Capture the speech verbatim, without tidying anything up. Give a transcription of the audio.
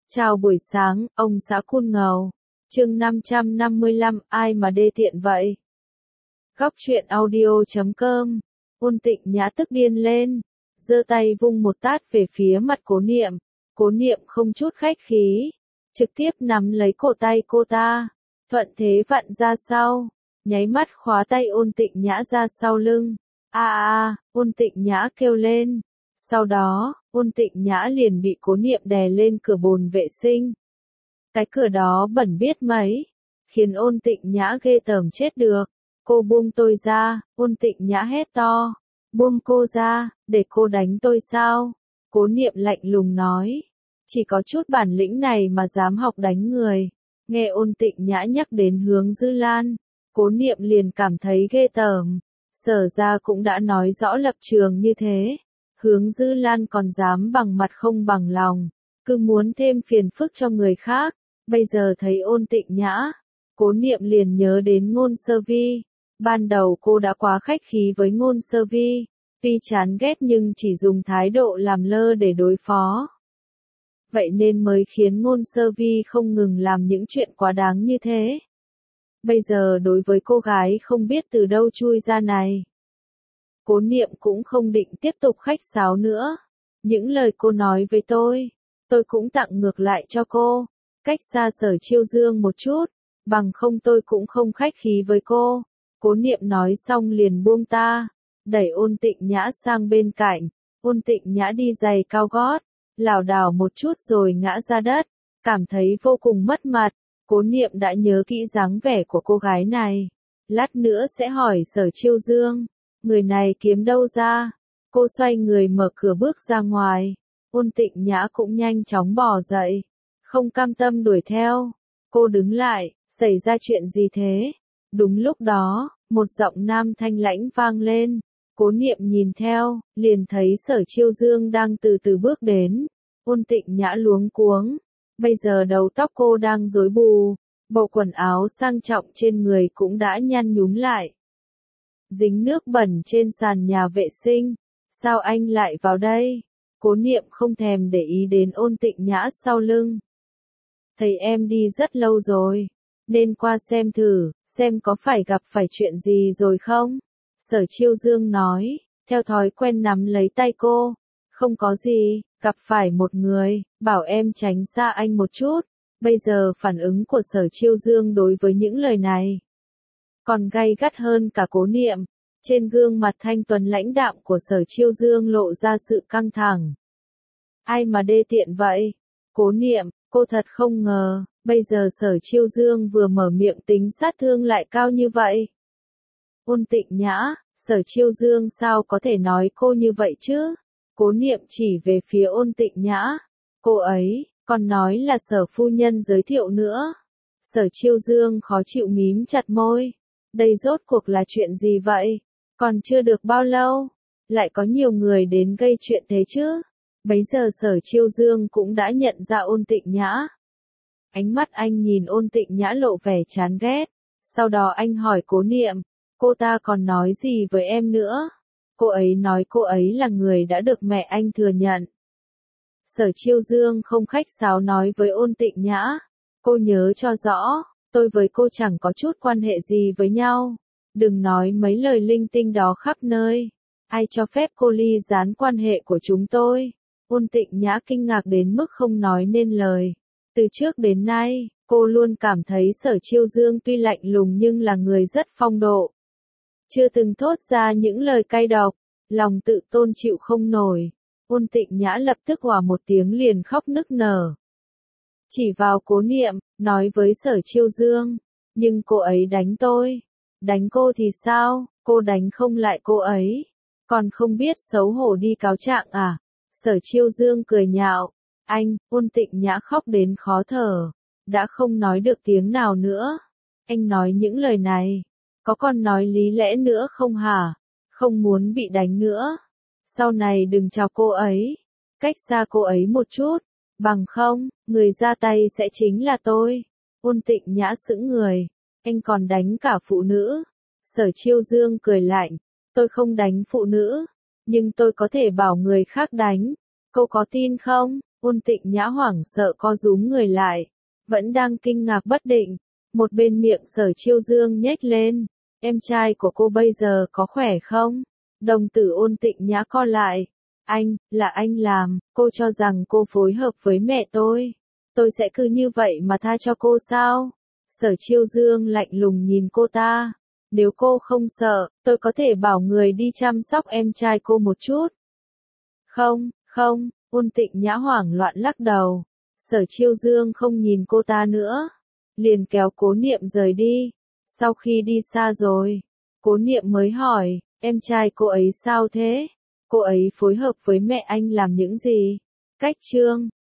Chào buổi sáng, ông xã Cun Ngầu. Chương năm trăm năm mươi lăm, ai mà đê tiện vậy? Góc truyện audio chấm com. Ôn Tịnh Nhã tức điên lên, giơ tay vung một tát về phía mặt Cố Niệm. Cố Niệm không chút khách khí, trực tiếp nắm lấy cổ tay cô ta, thuận thế vặn ra sau, nháy mắt khóa tay Ôn Tịnh Nhã ra sau lưng. A a, Ôn Tịnh Nhã kêu lên. Sau đó, Ôn Tịnh Nhã liền bị Cố Niệm đè lên cửa bồn vệ sinh. Cái cửa đó bẩn biết mấy, khiến Ôn Tịnh Nhã ghê tởm chết được. Cô buông tôi ra, Ôn Tịnh Nhã hét to. Buông cô ra, để cô đánh tôi sao? Cố Niệm lạnh lùng nói. Chỉ có chút bản lĩnh này mà dám học đánh người. Nghe Ôn Tịnh Nhã nhắc đến Hướng Dư Lan, Cố Niệm liền cảm thấy ghê tởm. Sở ra cũng đã nói rõ lập trường như thế. Hướng Dư Lan còn dám bằng mặt không bằng lòng, cứ muốn thêm phiền phức cho người khác. Bây giờ thấy Ôn Tịnh Nhã, Cố Niệm liền nhớ đến Ngôn Sơ Vi. Ban đầu cô đã quá khách khí với Ngôn Sơ Vi, tuy chán ghét nhưng chỉ dùng thái độ làm lơ để đối phó. Vậy nên mới khiến Ngôn Sơ Vi không ngừng làm những chuyện quá đáng như thế. Bây giờ đối với cô gái không biết từ đâu chui ra này, Cố Niệm cũng không định tiếp tục khách sáo nữa. Những lời cô nói với tôi, tôi cũng tặng ngược lại cho cô. Cách xa Sở Chiêu Dương một chút, bằng không tôi cũng không khách khí với cô. Cố Niệm nói xong liền buông ta, đẩy Ôn Tịnh Nhã sang bên cạnh. Ôn Tịnh Nhã đi giày cao gót, lảo đảo một chút rồi ngã ra đất, cảm thấy vô cùng mất mặt. Cố Niệm đã nhớ kỹ dáng vẻ của cô gái này, lát nữa sẽ hỏi Sở Chiêu Dương. Người này kiếm đâu ra? Cô xoay người mở cửa bước ra ngoài. Ôn Tịnh Nhã cũng nhanh chóng bò dậy, không cam tâm đuổi theo. Cô đứng lại, xảy ra chuyện gì thế? Đúng lúc đó, một giọng nam thanh lãnh vang lên. Cố Niệm nhìn theo, liền thấy Sở Chiêu Dương đang từ từ bước đến. Ôn Tịnh Nhã luống cuống. Bây giờ đầu tóc cô đang rối bù, bộ quần áo sang trọng trên người cũng đã nhăn nhúm lại, dính nước bẩn trên sàn nhà vệ sinh. Sao anh lại vào đây? Cố Niệm không thèm để ý đến Ôn Tịnh Nhã sau lưng. Thầy em đi rất lâu rồi, nên qua xem thử, xem có phải gặp phải chuyện gì rồi không? Sở Chiêu Dương nói, theo thói quen nắm lấy tay cô. Không có gì, gặp phải một người, bảo em tránh xa anh một chút. Bây giờ phản ứng của Sở Chiêu Dương đối với những lời này còn gay gắt hơn cả Cố Niệm. Trên gương mặt thanh tuấn lãnh đạm của Sở Chiêu Dương lộ ra sự căng thẳng. Ai mà đê tiện vậy? Cố Niệm, cô thật không ngờ, bây giờ Sở Chiêu Dương vừa mở miệng tính sát thương lại cao như vậy. Ôn Tịnh Nhã, Sở Chiêu Dương sao có thể nói cô như vậy chứ? Cố Niệm chỉ về phía Ôn Tịnh Nhã. Cô ấy, còn nói là Sở phu nhân giới thiệu nữa. Sở Chiêu Dương khó chịu mím chặt môi. Đây rốt cuộc là chuyện gì vậy? Còn chưa được bao lâu, lại có nhiều người đến gây chuyện thế chứ? Bấy giờ Sở Chiêu Dương cũng đã nhận ra Ôn Tịnh Nhã. Ánh mắt anh nhìn Ôn Tịnh Nhã lộ vẻ chán ghét. Sau đó anh hỏi Cố Niệm, cô ta còn nói gì với em nữa? Cô ấy nói cô ấy là người đã được mẹ anh thừa nhận. Sở Chiêu Dương không khách sáo nói với Ôn Tịnh Nhã. Cô nhớ cho rõ, tôi với cô chẳng có chút quan hệ gì với nhau. Đừng nói mấy lời linh tinh đó khắp nơi. Ai cho phép cô ly gián quan hệ của chúng tôi? Ôn Tịnh Nhã kinh ngạc đến mức không nói nên lời. Từ trước đến nay, cô luôn cảm thấy Sở Chiêu Dương tuy lạnh lùng nhưng là người rất phong độ. Chưa từng thốt ra những lời cay độc, lòng tự tôn chịu không nổi. Ôn Tịnh Nhã lập tức òa một tiếng liền khóc nức nở. Chỉ vào Cố Niệm, nói với Sở Chiêu Dương, nhưng cô ấy đánh tôi. Đánh cô thì sao, cô đánh không lại cô ấy, còn không biết xấu hổ đi cáo trạng à? Sở Chiêu Dương cười nhạo. Anh, Ôn Tịnh Nhã khóc đến khó thở, đã không nói được tiếng nào nữa. Anh nói những lời này, có còn nói lý lẽ nữa không hả? Không muốn bị đánh nữa. Sau này đừng chào cô ấy, cách xa cô ấy một chút, bằng không, người ra tay sẽ chính là tôi. Ôn Tịnh Nhã sững người. Anh còn đánh cả phụ nữ? Sở Chiêu Dương cười lạnh. Tôi không đánh phụ nữ, nhưng tôi có thể bảo người khác đánh. Cô có tin không? Ôn Tịnh Nhã hoảng sợ co rúm người lại, vẫn đang kinh ngạc bất định. Một bên miệng Sở Chiêu Dương nhếch lên, em trai của cô bây giờ có khỏe không? Đồng tử Ôn Tịnh Nhã co lại. Anh, là anh làm, cô cho rằng cô phối hợp với mẹ tôi. Tôi sẽ cứ như vậy mà tha cho cô sao? Sở Chiêu Dương lạnh lùng nhìn cô ta. Nếu cô không sợ, tôi có thể bảo người đi chăm sóc em trai cô một chút. Không, không, Ôn Tịnh Nhã hoảng loạn lắc đầu. Sở Chiêu Dương không nhìn cô ta nữa, liền kéo Cố Niệm rời đi. Sau khi đi xa rồi, Cố Niệm mới hỏi, em trai cô ấy sao thế? Cô ấy phối hợp với mẹ anh làm những gì? Cách Trương